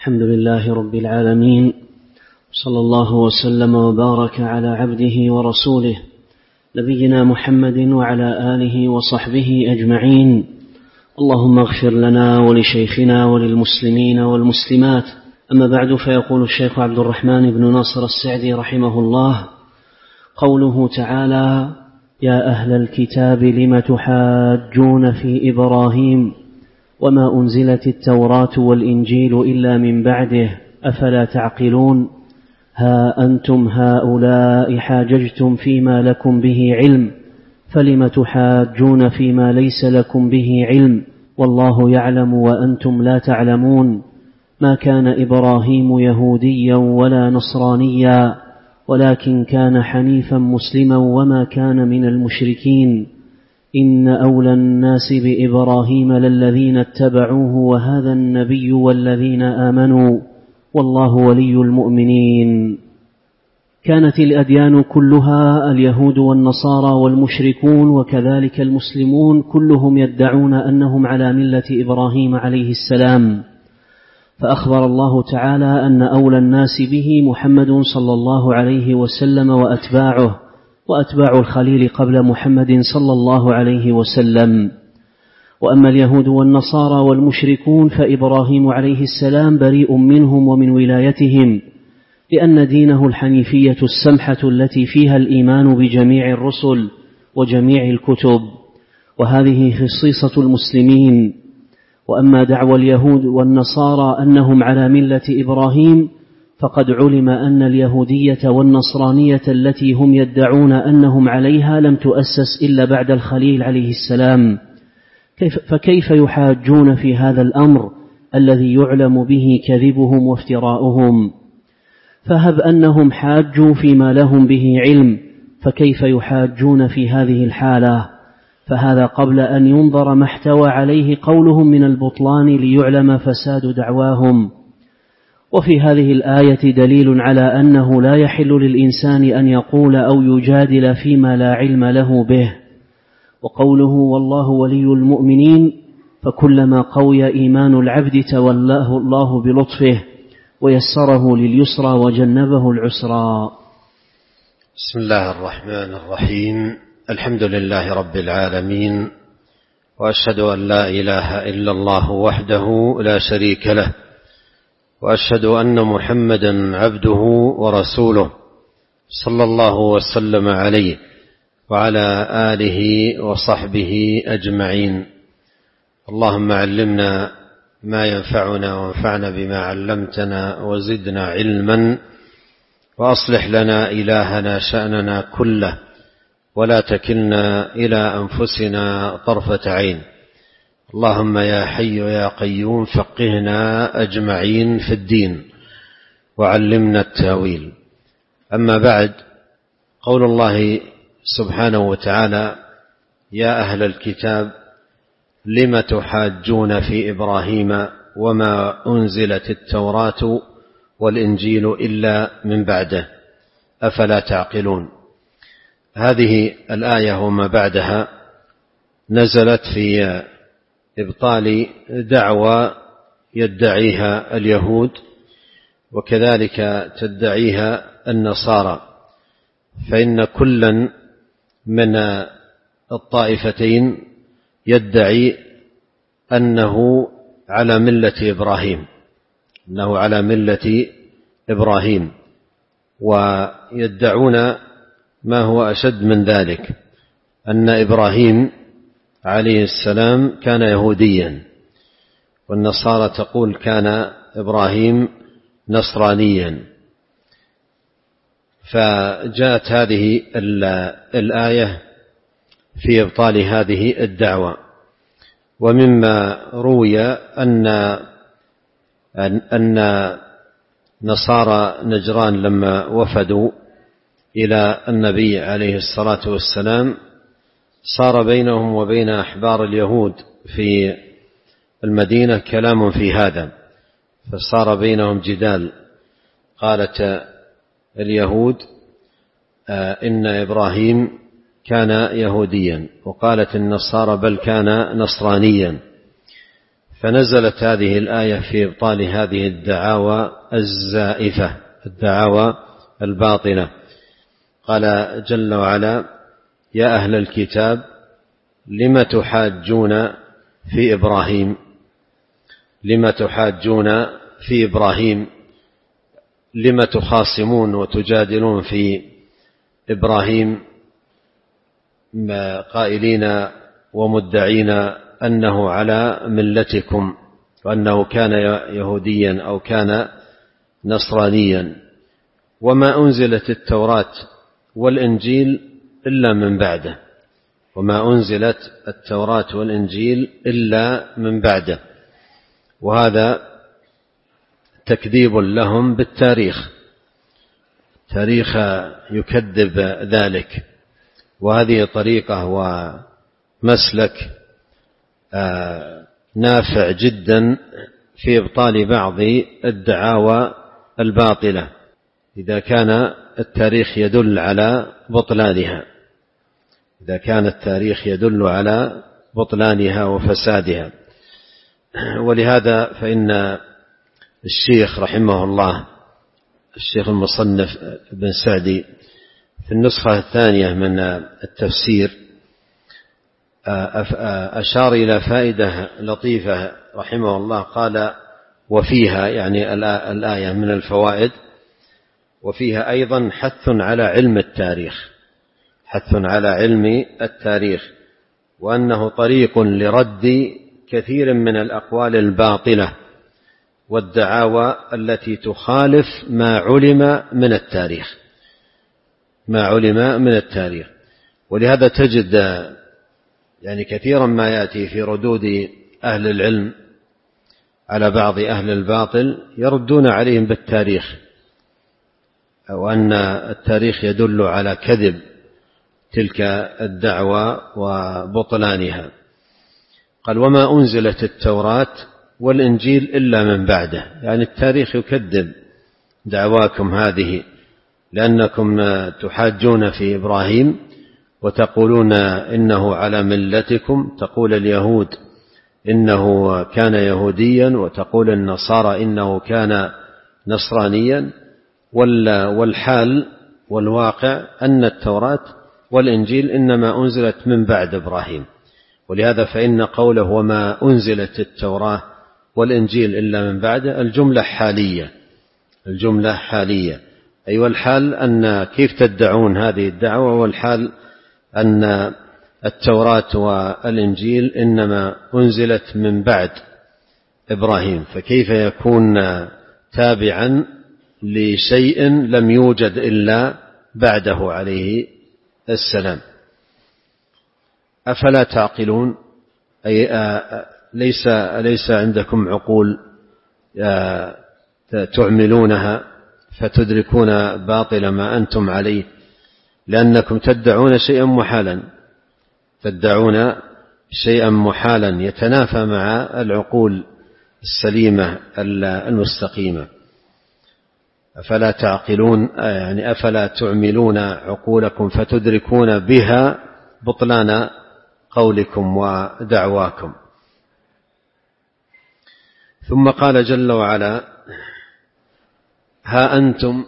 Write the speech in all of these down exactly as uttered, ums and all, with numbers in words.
الحمد لله رب العالمين، صلى الله وسلم وبارك على عبده ورسوله نبينا محمد وعلى آله وصحبه أجمعين. اللهم اغفر لنا ولشيخنا وللمسلمين والمسلمات. أما بعد، فيقول الشيخ عبد الرحمن بن ناصر السعدي رحمه الله: قوله تعالى: يا أهل الكتاب لم تحاجون في إبراهيم وما أنزلت التوراة والإنجيل إلا من بعده أفلا تعقلون؟ ها أنتم هؤلاء حاججتم فيما لكم به علم، فلم تحاجون فيما ليس لكم به علم، والله يعلم وأنتم لا تعلمون. ما كان إبراهيم يهوديا ولا نصرانيا، ولكن كان حنيفا مسلما وما كان من المشركين. إن أولى الناس بإبراهيم للذين اتبعوه وهذا النبي والذين آمنوا، والله ولي المؤمنين. كانت الأديان كلها، اليهود والنصارى والمشركون وكذلك المسلمون، كلهم يدعون أنهم على ملة إبراهيم عليه السلام، فأخبر الله تعالى أن أولى الناس به محمد صلى الله عليه وسلم وأتباعه وأتباع الخليل قبل محمد صلى الله عليه وسلم. وأما اليهود والنصارى والمشركون فإبراهيم عليه السلام بريء منهم ومن ولايتهم، لأن دينه الحنيفية السمحة التي فيها الإيمان بجميع الرسل وجميع الكتب، وهذه خصيصة المسلمين. وأما دعوى اليهود والنصارى أنهم على ملة إبراهيم، فقد علم أن اليهودية والنصرانية التي هم يدعون أنهم عليها لم تؤسس إلا بعد الخليل عليه السلام، كيف فكيف يحاجون في هذا الأمر الذي يعلم به كذبهم وافتراؤهم؟ فهب أنهم حاجوا فيما لهم به علم، فكيف يحاجون في هذه الحالة؟ فهذا قبل أن ينظر ما احتوى عليه قولهم من البطلان ليعلم فساد دعواهم. وفي هذه الآية دليل على أنه لا يحل للإنسان أن يقول أو يجادل فيما لا علم له به. وقوله والله ولي المؤمنين، فكلما قوي إيمان العبد تولاه الله بلطفه ويسره لليسرى وجنبه العسرى. بسم الله الرحمن الرحيم. الحمد لله رب العالمين، وأشهد أن لا إله إلا الله وحده لا شريك له، وأشهد أن محمدا عبده ورسوله صلى الله وسلم عليه وعلى آله وصحبه أجمعين. اللهم علمنا ما ينفعنا وانفعنا بما علمتنا وزدنا علما، وأصلح لنا إلهنا شأننا كله، ولا تكلنا إلى أنفسنا طرفة عين. اللهم يا حي يا قيوم فقهنا أجمعين في الدين وعلمنا التاويل. أما بعد، قول الله سبحانه وتعالى: يا أهل الكتاب لم تحاجون في إبراهيم وما أنزلت التوراة والإنجيل إلا من بعده أفلا تعقلون. هذه الآية وما بعدها نزلت في إبطال دعوى يدعيها اليهود وكذلك تدعيها النصارى، فإن كلا من الطائفتين يدعي أنه على ملة إبراهيم أنه على ملة إبراهيم ويدعون ما هو أشد من ذلك، أن إبراهيم عليه السلام كان يهوديا، والنصارى تقول كان إبراهيم نصرانيا. فجاءت هذه الآية في إبطال هذه الدعوة. ومما روي أن أن نصارى نجران لما وفدوا إلى النبي عليه الصلاة والسلام صار بينهم وبين أحبار اليهود في المدينة كلام في هذا، فصار بينهم جدال. قالت اليهود إن إبراهيم كان يهوديا، وقالت النصارى بل كان نصرانيا. فنزلت هذه الآية في إبطال هذه الدعاوى الزائفة، الدعاوى الباطلة. قال جل وعلا: يا أهل الكتاب لم تحاجون في إبراهيم لم تحاجون في إبراهيم لم تخاصمون وتجادلون في إبراهيم قائلين ومدعين أنه على ملتكم وأنه كان يهوديا أو كان نصرانيا، وما أنزلت التوراة والإنجيل إلا من بعده وما أنزلت التوراة والإنجيل إلا من بعده وهذا تكذيب لهم بالتاريخ، تاريخ يكذب ذلك. وهذه طريقة ومسلك نافع جدا في إبطال بعض الدعاوى الباطلة إذا كان التاريخ يدل على بطلانها إذا كان التاريخ يدل على بطلانها وفسادها. ولهذا فإن الشيخ رحمه الله الشيخ المصنف ابن سعدي في النسخة الثانية من التفسير أشار إلى فائدة لطيفة رحمه الله، قال: وفيها يعني الآية من الفوائد، وفيها أيضا حث على علم التاريخ حث على علم التاريخ وأنه طريق لرد كثير من الأقوال الباطلة والدعاوى التي تخالف ما علم من التاريخ ما علم من التاريخ. ولهذا تجد يعني كثيرا ما يأتي في ردود أهل العلم على بعض أهل الباطل يردون عليهم بالتاريخ وأن التاريخ يدل على كذب تلك الدعوى وبطلانها. قال: وما أنزلت التوراة والإنجيل إلا من بعده، يعني التاريخ يكذب دعواكم هذه، لأنكم تحاجون في إبراهيم وتقولون إنه على ملتكم، تقول اليهود إنه كان يهوديا وتقول النصارى إنه كان نصرانيا، والحال والواقع أن التوراة والإنجيل إنما أنزلت من بعد إبراهيم. ولهذا فإن قوله وما أنزلت التوراة والإنجيل إلا من بعده الجملة حالية الجملة حالية أي والحال أن كيف تدعون هذه الدعوة، والحال أن التوراة والإنجيل إنما أنزلت من بعد إبراهيم، فكيف يكون تابعا لشيء لم يوجد إلا بعده عليه السلام؟ أفلا تعقلون؟ أي ليس ليس عندكم عقول تعملونها فتدركون باطل ما أنتم عليه، لأنكم تدعون شيئا محالا تدعون شيئا محالا يتنافى مع العقول السليمة المستقيمة. أفلا تعقلون يعني أفلا تعملون عقولكم فتدركون بها بطلان قولكم ودعواكم. ثم قال جل وعلا: ها أنتم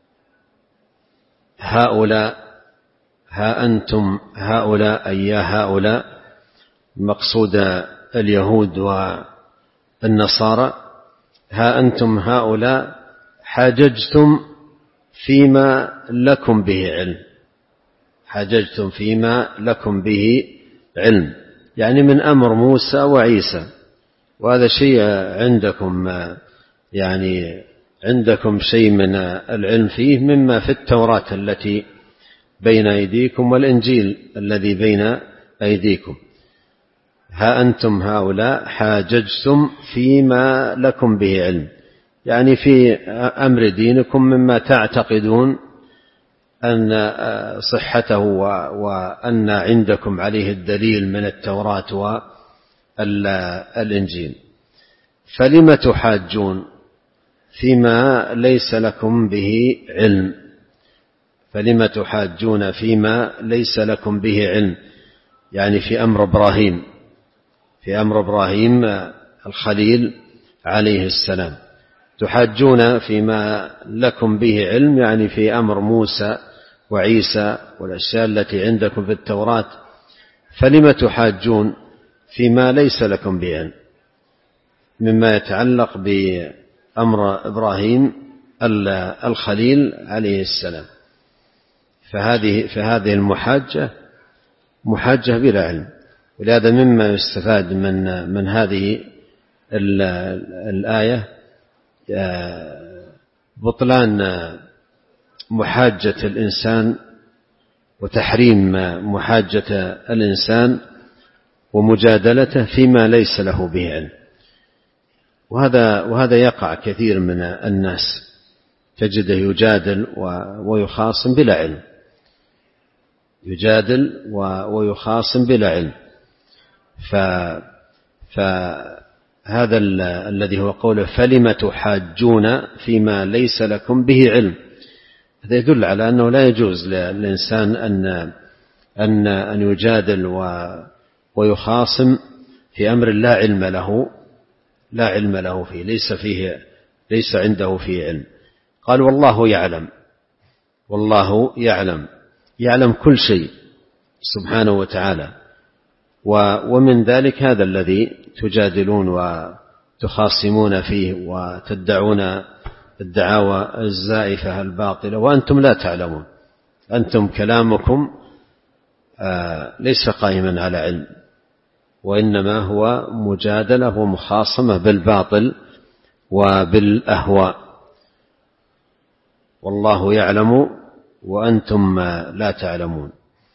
هؤلاء ها أنتم هؤلاء أي يا هؤلاء، المقصود اليهود والنصارى، ها أنتم هؤلاء حاججتم فيما لكم به علم حاججتم فيما لكم به علم يعني من أمر موسى وعيسى، وهذا شيء عندكم يعني عندكم شيء من العلم فيه مما في التوراة التي بين أيديكم والإنجيل الذي بين أيديكم. ها أنتم هؤلاء حاججتم فيما لكم به علم يعني في أمر دينكم مما تعتقدون أن صحته وأن عندكم عليه الدليل من التوراة والإنجيل. فلم تحاجون فيما ليس لكم به علم فلم تحاجون فيما ليس لكم به علم يعني في أمر إبراهيم في أمر إبراهيم الخليل عليه السلام. تحاجون فيما لكم به علم، يعني في أمر موسى وعيسى والأشياء التي عندكم في التوراة، فلم تحاجون فيما ليس لكم به علم مما يتعلق بأمر إبراهيم الخليل عليه السلام؟ فهذه فهذه المحاجة محاجة بلا علم. ولهذا مما يستفاد من من هذه الآية بطلان محاجة الإنسان وتحريم محاجة الإنسان ومجادلته فيما ليس له به علم. وهذا وهذا يقع كثير من الناس، تجده يجادل ويخاصم بلا علم، يجادل ويخاصم بلا علم. فهذا الذي هو قوله فلم تحاجون فيما ليس لكم به علم، هذا يدل على أنه لا يجوز للإنسان أن أن أن يجادل ويخاصم في أمر لا علم له لا علم له فيه، ليس فيه ليس عنده فيه علم. قال والله يعلم، والله يعلم، يعلم كل شيء سبحانه وتعالى. ومن ذلك هذا الذي تجادلون وتخاصمون فيه وتدعون الدعاوى الزائفة الباطلة وأنتم لا تعلمون. أنتم كلامكم ليس قائما على علم، وإنما هو مجادلة ومخاصمة بالباطل وبالأهواء. والله يعلم وأنتم لا تعلمون.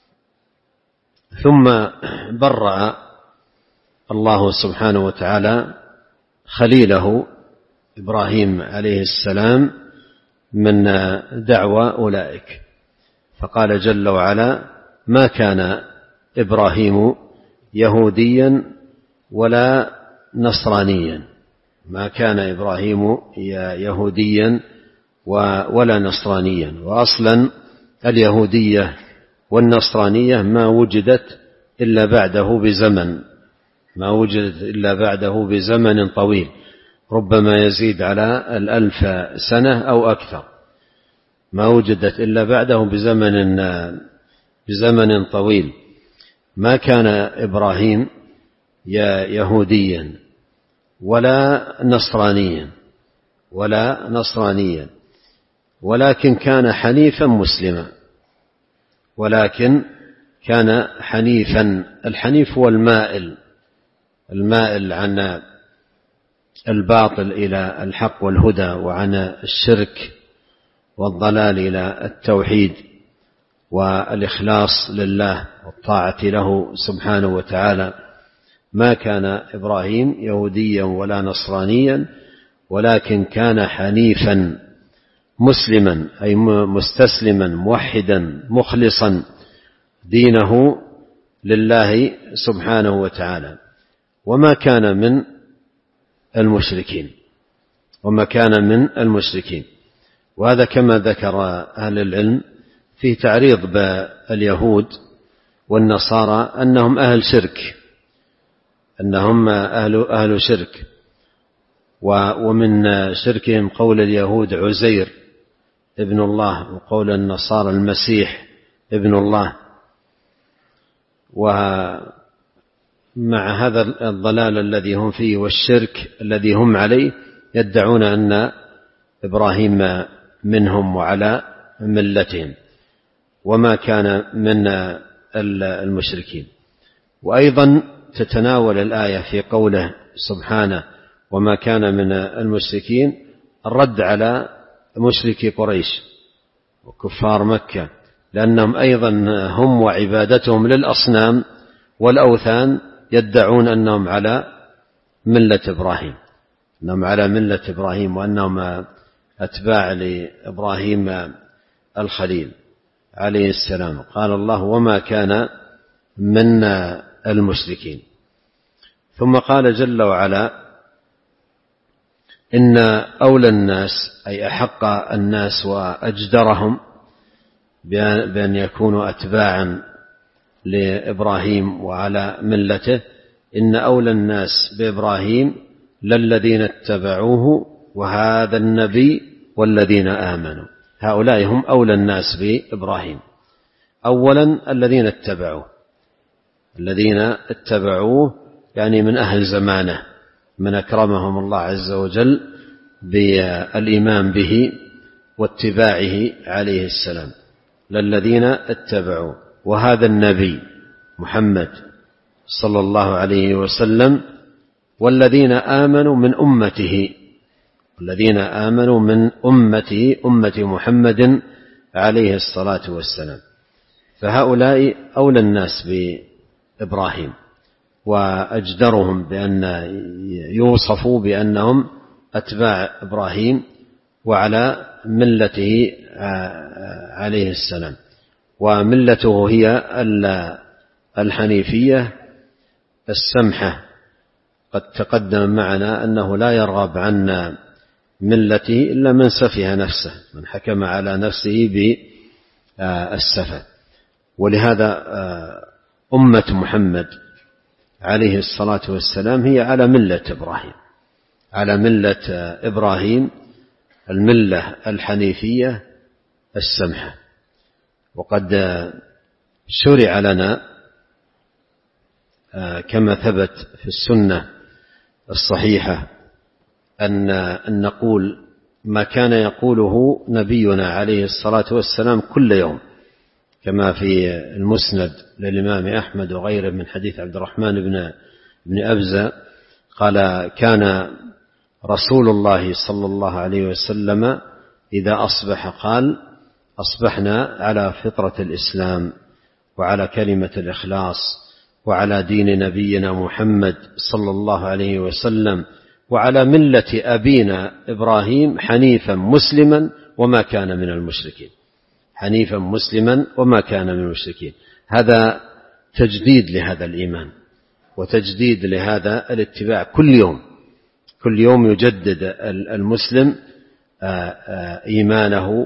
ثم برأ الله سبحانه وتعالى خليله إبراهيم عليه السلام من دعوى أولئك، فقال جل وعلا ما كان إبراهيم يهوديا ولا نصرانيا، ما كان إبراهيم يهوديا ولا نصرانيا. وأصلا اليهودية والنصرانية ما وجدت إلا بعده بزمن ما وجدت إلا بعده بزمن طويل، ربما يزيد على الألف سنة أو أكثر، ما وجدت إلا بعده بزمن بزمن طويل. ما كان إبراهيم يهوديا ولا نصرانيا ولا نصرانيا ولكن كان حنيفا مسلما، ولكن كان حنيفا. الحنيف هو المائل المائل عن الباطل إلى الحق والهدى، وعن الشرك والضلال إلى التوحيد والإخلاص لله والطاعة له سبحانه وتعالى. ما كان إبراهيم يهوديا ولا نصرانيا ولكن كان حنيفا مسلما، أي مستسلما موحدا مخلصا دينه لله سبحانه وتعالى، وما كان من المشركين وما كان من المشركين. وهذا كما ذكر أهل العلم في تعريض باليهود والنصارى أنهم أهل شرك أنهم أهل, أهل شرك ومن شركهم قول اليهود عزير ابن الله، وقول النصارى المسيح ابن الله. ومع هذا الضلال الذي هم فيه والشرك الذي هم عليه يدعون أن إبراهيم منهم وعلى ملتهم، وما كان من المشركين. وأيضا تتناول الآية في قوله سبحانه وما كان من المشركين الرد على مشركي قريش وكفار مكة، لأنهم أيضا هم وعبادتهم للأصنام والأوثان يدعون أنهم على ملة إبراهيم أنهم على ملة إبراهيم وأنهم أتباع لإبراهيم الخليل عليه السلام. قال الله وما كان من المشركين. ثم قال جل وعلا إن أولى الناس، أي أحق الناس وأجدرهم بأن يكونوا أتباعا لإبراهيم وعلى ملته، إن أولى الناس بإبراهيم للذين اتبعوه وهذا النبي والذين آمنوا. هؤلاء هم أولى الناس بإبراهيم. أولا الذين اتبعوه، الذين اتبعوه يعني من أهل زمانه، من أكرمهم الله عز وجل بالإيمان به واتباعه عليه السلام، للذين اتبعوه وهذا النبي محمد صلى الله عليه وسلم والذين آمنوا من أمته، الذين آمنوا من أمته أمة محمد عليه الصلاة والسلام. فهؤلاء أولى الناس بإبراهيم وأجدرهم بأن يوصفوا بأنهم أتباع إبراهيم وعلى ملته عليه السلام. وملته هي الحنيفية السمحة. قد تقدم معنا أنه لا يرغب عن ملته إلا من سفه نفسه، من حكم على نفسه بالسفه. ولهذا أمة محمد عليه الصلاة والسلام هي على ملة إبراهيم، على ملة إبراهيم، الملة الحنيفية السمحة. وقد شرع لنا كما ثبت في السنة الصحيحة أن نقول ما كان يقوله نبينا عليه الصلاة والسلام كل يوم، كما في المسند للإمام أحمد وغيره من حديث عبد الرحمن بن أبزة قال: كان رسول الله صلى الله عليه وسلم إذا أصبح قال: أصبحنا على فطرة الإسلام وعلى كلمة الإخلاص وعلى دين نبينا محمد صلى الله عليه وسلم وعلى ملة أبينا إبراهيم حنيفا مسلما وما كان من المشركين. حنيفا مسلما وما كان من المشركين. هذا تجديد لهذا الإيمان وتجديد لهذا الاتباع. كل يوم كل يوم يجدد المسلم إيمانه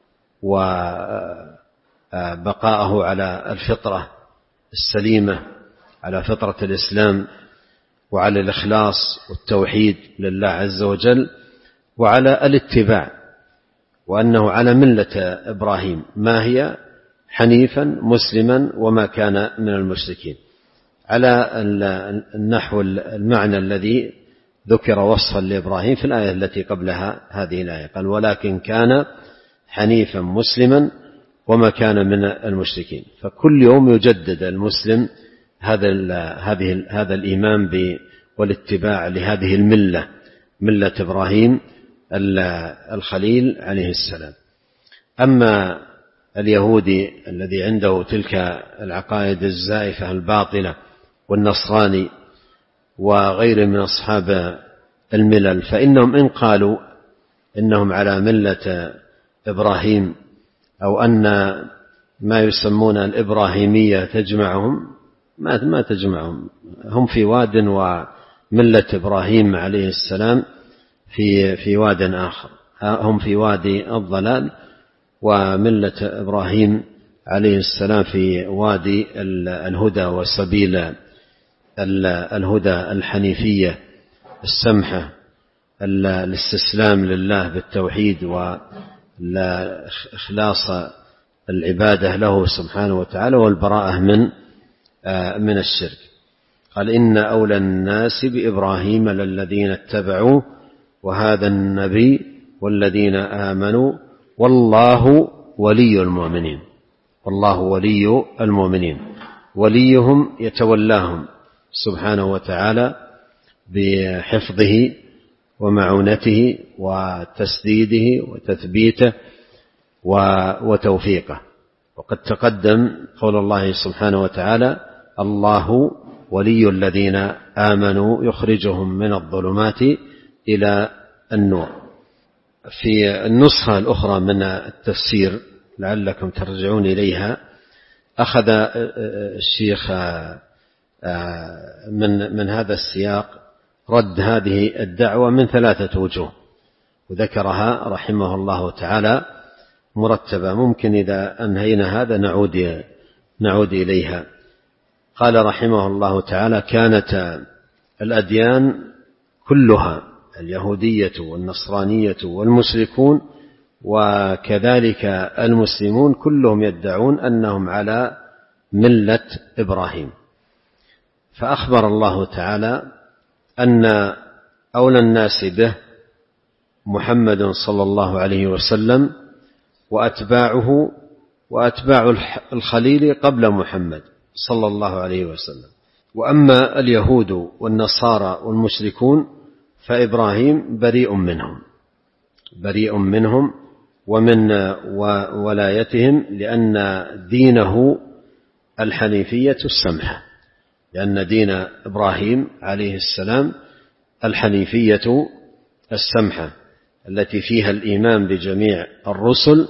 وبقاءه على الفطرة السليمة، على فطرة الإسلام وعلى الإخلاص والتوحيد لله عز وجل وعلى الاتباع، وأنه على ملة إبراهيم ما هي حنيفا مسلما وما كان من المشركين، على النحو المعنى الذي ذكر وصفا لإبراهيم في الآية التي قبلها هذه الآية، قال: ولكن كان حنيفا مسلما وما كان من المشركين. فكل يوم يجدد المسلم هذا هذه هذا الإيمان والاتباع لهذه الملة، ملة إبراهيم الخليل عليه السلام. أما اليهودي الذي عنده تلك العقائد الزائفة الباطلة والنصراني وغيره من أصحاب الملل، فإنهم إن قالوا إنهم على ملة إبراهيم أو أن ما يسمون الإبراهيمية تجمعهم، ما ما تجمعهم. هم في واد وملة إبراهيم عليه السلام في في واد آخر. هم في وادي الضلال وملة إبراهيم عليه السلام في وادي الهدى وسبيل الهدى الحنيفية السمحة، الاستسلام لله بالتوحيد وإخلاص العبادة له سبحانه وتعالى والبراءة من من الشرك. قال: إن أولى الناس بإبراهيم للذين اتبعوه وهذا النبي والذين آمنوا والله ولي المؤمنين. والله ولي المؤمنين، وليهم يتولاهم سبحانه وتعالى بحفظه ومعونته وتسديده وتثبيته وتوفيقه. وقد تقدم قول الله سبحانه وتعالى: الله ولي الذين آمنوا يخرجهم من الظلمات إلى النور. في النسخة الأخرى من التفسير لعلكم ترجعون إليها أخذ الشيخ من من هذا السياق رد هذه الدعوة من ثلاثة وجوه، وذكرها رحمه الله تعالى مرتبة. ممكن إذا أنهينا هذا نعود نعود إليها. قال رحمه الله تعالى: كانت الأديان كلها، اليهودية والنصرانية والمشركون وكذلك المسلمون، كلهم يدعون أنهم على ملة إبراهيم. فأخبر الله تعالى أن أولى الناس به محمد صلى الله عليه وسلم وأتباعه وأتباع الخليل قبل محمد صلى الله عليه وسلم. وأما اليهود والنصارى والمشركون فإبراهيم بريء منهم بريء منهم ومن ولايتهم، لأن دينه الحنيفية السمحة، لأن دين إبراهيم عليه السلام الحنيفية السمحة التي فيها الإيمان بجميع الرسل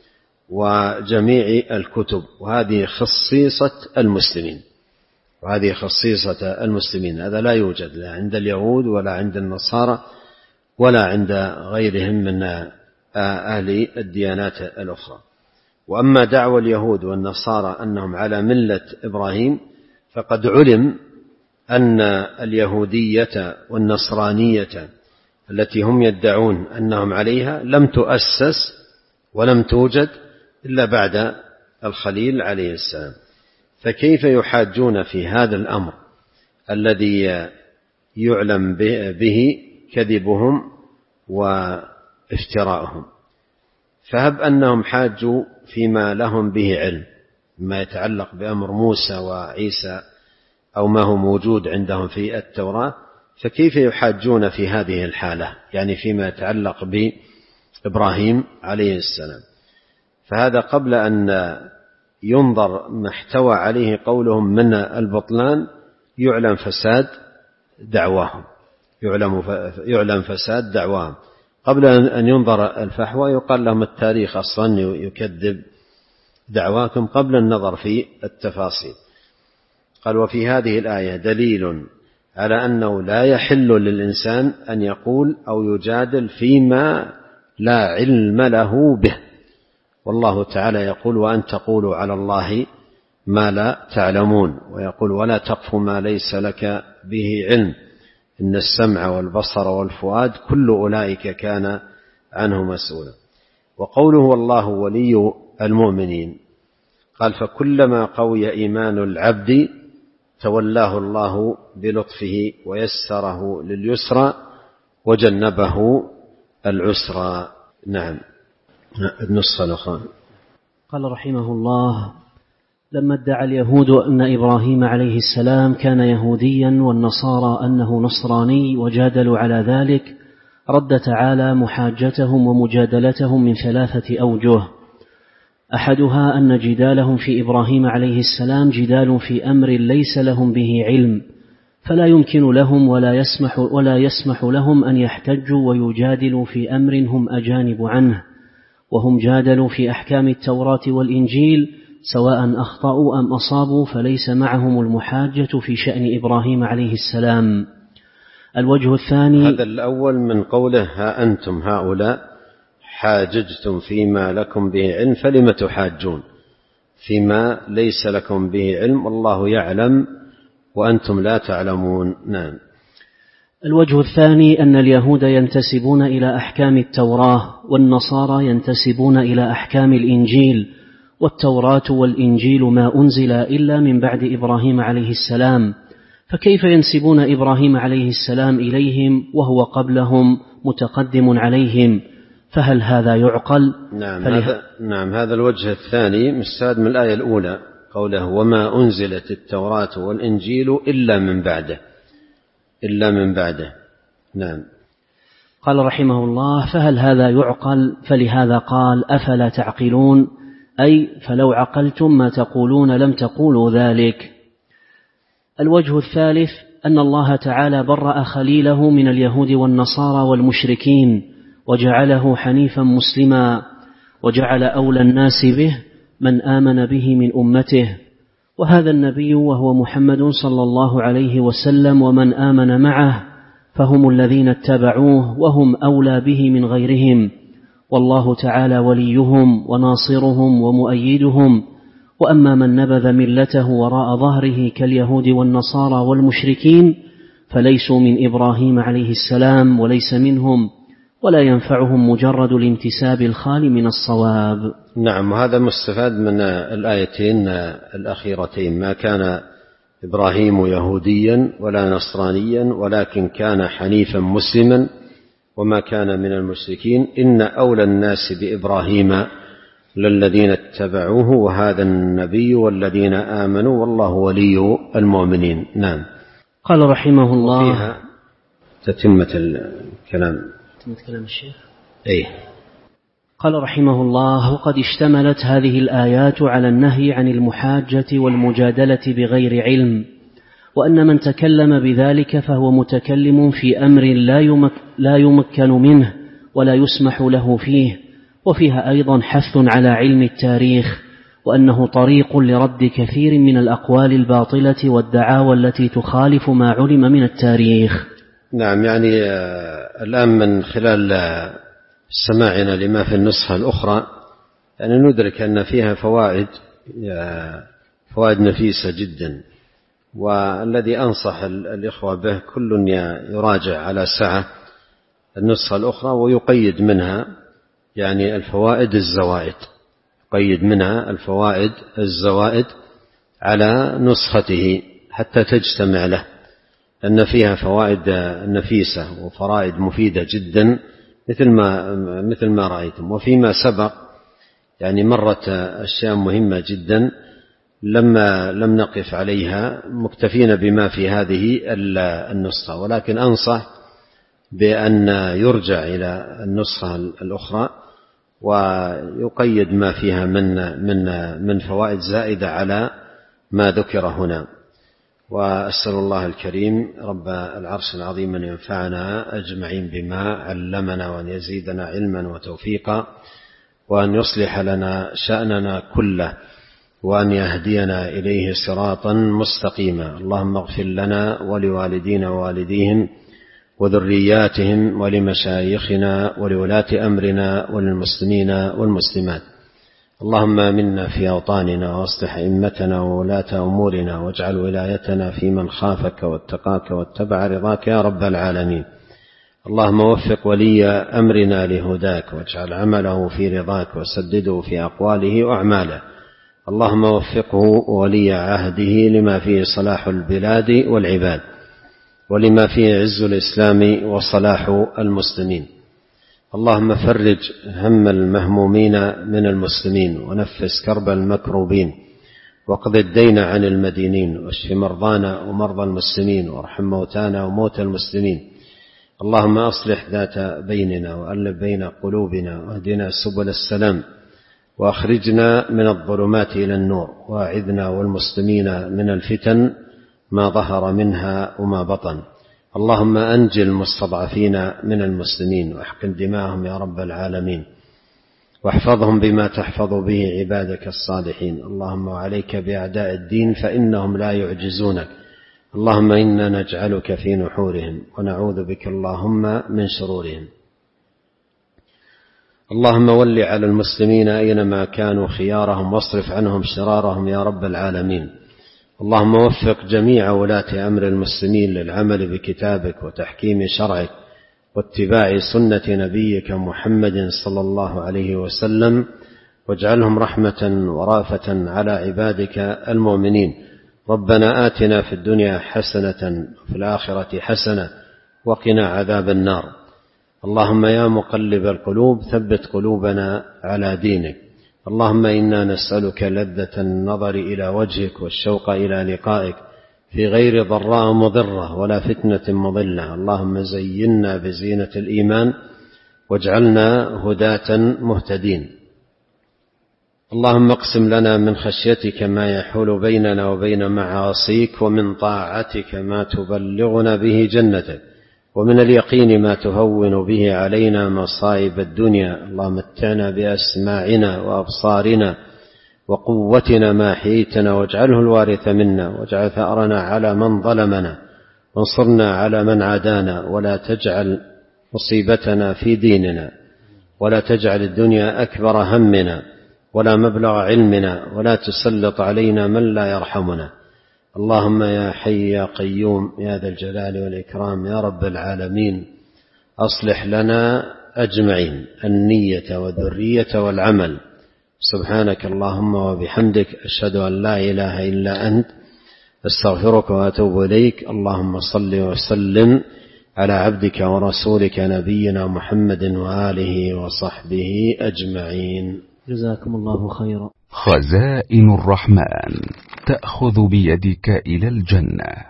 وجميع الكتب، وهذه خصيصة المسلمين وهذه خصيصة المسلمين هذا لا يوجد لا عند اليهود ولا عند النصارى ولا عند غيرهم من أهل الديانات الأخرى. وأما دعوى اليهود والنصارى أنهم على ملة إبراهيم فقد علم أن اليهودية والنصرانية التي هم يدعون أنهم عليها لم تؤسس ولم توجد إلا بعد الخليل عليه السلام، فكيف يحاجون في هذا الأمر الذي يعلم به كذبهم وافتراءهم؟ فهب أنهم حاجوا فيما لهم به علم، ما يتعلق بأمر موسى وعيسى أو ما هو موجود عندهم في التوراة، فكيف يحاجون في هذه الحالة، يعني فيما يتعلق بإبراهيم عليه السلام؟ فهذا قبل أن ينظر ما احتوى عليه قولهم من البطلان يعلم فساد دعواهم يعلم يعلم فساد دعواهم قبل أن ينظر الفحوى. يقال لهم التاريخ أصلا يكذب دعواكم قبل النظر في التفاصيل. قال: وفي هذه الآية دليل على أنه لا يحل للإنسان أن يقول أو يجادل فيما لا علم له به، والله تعالى يقول: وأن تقولوا على الله ما لا تعلمون، ويقول: ولا تقف ما ليس لك به علم، إن السمع والبصر والفؤاد كل أولئك كان عنه مسؤولا. وقوله: والله ولي المؤمنين، قال: فكلما قوي إيمان العبد تولاه الله بلطفه ويسره لليسرى وجنبه العسرى. نعم. النص الأخرى. قال رحمه الله: لما ادعى اليهود أن إبراهيم عليه السلام كان يهوديا والنصارى أنه نصراني وجادلوا على ذلك، رد تعالى محاجتهم ومجادلتهم من ثلاثة أوجه. أحدها أن جدالهم في إبراهيم عليه السلام جدال في أمر ليس لهم به علم، فلا يمكن لهم ولا يسمح, ولا يسمح لهم أن يحتجوا ويجادلوا في أمر هم أجانب عنه، وهم جادلوا في أحكام التوراة والإنجيل سواء أخطأوا أم أصابوا، فليس معهم المحاجة في شأن إبراهيم عليه السلام. الوجه الثاني: هذا الأول من قوله: ها أنتم هؤلاء حاججتم فيما لكم به علم فلم تحاجون فيما ليس لكم به علم والله يعلم وأنتم لا تعلمون. نعم. الوجه الثاني أن اليهود ينتسبون إلى أحكام التوراة، والنصارى ينتسبون إلى أحكام الإنجيل، والتوراة والإنجيل ما أنزل إلا من بعد إبراهيم عليه السلام، فكيف ينسبون إبراهيم عليه السلام إليهم وهو قبلهم متقدم عليهم؟ فهل هذا يعقل؟ نعم. هذا نعم هذا الوجه الثاني مستفاد من الآية الأولى، قوله: وما أنزلت التوراة والإنجيل إلا من بعده إلا من بعده. نعم. قال رحمه الله: فهل هذا يعقل؟ فلهذا قال: أفلا تعقلون، أي فلو عقلتم ما تقولون لم تقولوا ذلك. الوجه الثالث أن الله تعالى برأ خليله من اليهود والنصارى والمشركين، وجعله حنيفا مسلما، وجعل أولى الناس به من آمن به من أمته، وهذا النبي وهو محمد صلى الله عليه وسلم ومن آمن معه، فهم الذين اتبعوه وهم أولى به من غيرهم، والله تعالى وليهم وناصرهم ومؤيدهم. وأما من نبذ ملته وراء ظهره كاليهود والنصارى والمشركين فليسوا من إبراهيم عليه السلام وليس منهم، ولا ينفعهم مجرد الانتساب الخالي من الصواب. نعم، وهذا مستفاد من الآيتين الأخيرتين: ما كان إبراهيم يهوديا ولا نصرانيا ولكن كان حنيفا مسلما وما كان من المشركين، إن أولى الناس بإبراهيم للذين اتبعوه وهذا النبي والذين آمنوا والله ولي المؤمنين. نعم. قال رحمه الله وفيها تتمة الكلام تتمة كلام الشيخ. أيه. قال رحمه الله: وقد اشتملت هذه الآيات على النهي عن المحاجة والمجادلة بغير علم، وأن من تكلم بذلك فهو متكلم في أمر لا, يمك لا يمكن منه ولا يسمح له فيه. وفيها أيضا حث على علم التاريخ، وأنه طريق لرد كثير من الأقوال الباطلة والدعاوى التي تخالف ما علم من التاريخ. نعم، يعني الآن من خلال سماعنا لما في النسخة الأخرى يعني ندرك أن فيها فوائد فوائد نفيسة جدا، والذي أنصح الإخوة به كل يراجع على سعة النسخة الأخرى ويقيد منها يعني الفوائد الزوائد يقيد منها الفوائد الزوائد على نسخته حتى تجتمع له، أن فيها فوائد نفيسة وفرائد مفيدة جدا مثل ما مثل ما رأيتم. وفيما سبق يعني مرت أشياء مهمة جدا لما لم نقف عليها مكتفين بما في هذه النسخة، ولكن أنصح بأن يرجع إلى النسخة الأخرى ويقيد ما فيها من من من فوائد زائدة على ما ذكر هنا. وأسأل الله الكريم رب العرش العظيم أن ينفعنا أجمعين بما علمنا، وأن يزيدنا علما وتوفيقا، وأن يصلح لنا شأننا كله، وأن يهدينا إليه صراطا مستقيما. اللهم اغفر لنا ولوالدينا ووالديهم وذرياتهم ولمشايخنا ولولاة أمرنا وللمسلمين والمسلمات. اللهم آمنا في أوطاننا وأصلح أئمتنا وولاة أمورنا، واجعل ولايتنا في من خافك واتقاك واتبع رضاك يا رب العالمين. اللهم وفق ولي أمرنا لهداك، واجعل عمله في رضاك، وسدده في أقواله وأعماله. اللهم وفقه ولي عهده لما فيه صلاح البلاد والعباد، ولما فيه عز الإسلام وصلاح المسلمين. اللهم فرج هم المهمومين من المسلمين، ونفس كرب المكروبين، واقض الدين عن المدينين، واشف مرضانا ومرضى المسلمين، وارحم موتانا وموتى المسلمين. اللهم أصلح ذات بيننا، وألف بين قلوبنا، واهدنا سبل السلام، وأخرجنا من الظلمات إلى النور، وأعذنا والمسلمين من الفتن ما ظهر منها وما بطن. اللهم أنجل المستضعفين من المسلمين، واحقن دماءهم يا رب العالمين، واحفظهم بما تحفظ به عبادك الصالحين. اللهم عليك بأعداء الدين فإنهم لا يعجزونك. اللهم إنا نجعلك في نحورهم، ونعوذ بك اللهم من شرورهم. اللهم ول على المسلمين أينما كانوا خيارهم، واصرف عنهم شرارهم يا رب العالمين. اللهم وفق جميع ولاة أمر المسلمين للعمل بكتابك وتحكيم شرعك واتباع سنة نبيك محمد صلى الله عليه وسلم، واجعلهم رحمة ورافة على عبادك المؤمنين. ربنا آتنا في الدنيا حسنة وفي الآخرة حسنة وقنا عذاب النار. اللهم يا مقلب القلوب ثبت قلوبنا على دينك. اللهم إنا نسألك لذة النظر إلى وجهك والشوق إلى لقائك في غير ضراء مضرة ولا فتنة مضلة. اللهم زينا بزينة الإيمان واجعلنا هداة مهتدين. اللهم اقسم لنا من خشيتك ما يحول بيننا وبين معاصيك، ومن طاعتك ما تبلغنا به جنتك، ومن اليقين ما تهون به علينا مصائب الدنيا. اللهم متعنا بأسماعنا وأبصارنا وقوتنا ما حييتنا، واجعله الوارث منا، واجعل ثأرنا على من ظلمنا، وانصرنا على من عادانا، ولا تجعل مصيبتنا في ديننا، ولا تجعل الدنيا أكبر همنا ولا مبلغ علمنا، ولا تسلط علينا من لا يرحمنا. اللهم يا حي يا قيوم يا ذا الجلال والإكرام يا رب العالمين، أصلح لنا أجمعين النية والذرية والعمل. سبحانك اللهم وبحمدك، أشهد أن لا إله إلا أنت، استغفرك وأتوب إليك. اللهم صل وسلم على عبدك ورسولك نبينا محمد وآله وصحبه أجمعين. جزاكم الله خيرا. خزائن الرحمن تأخذ بيدك إلى الجنة.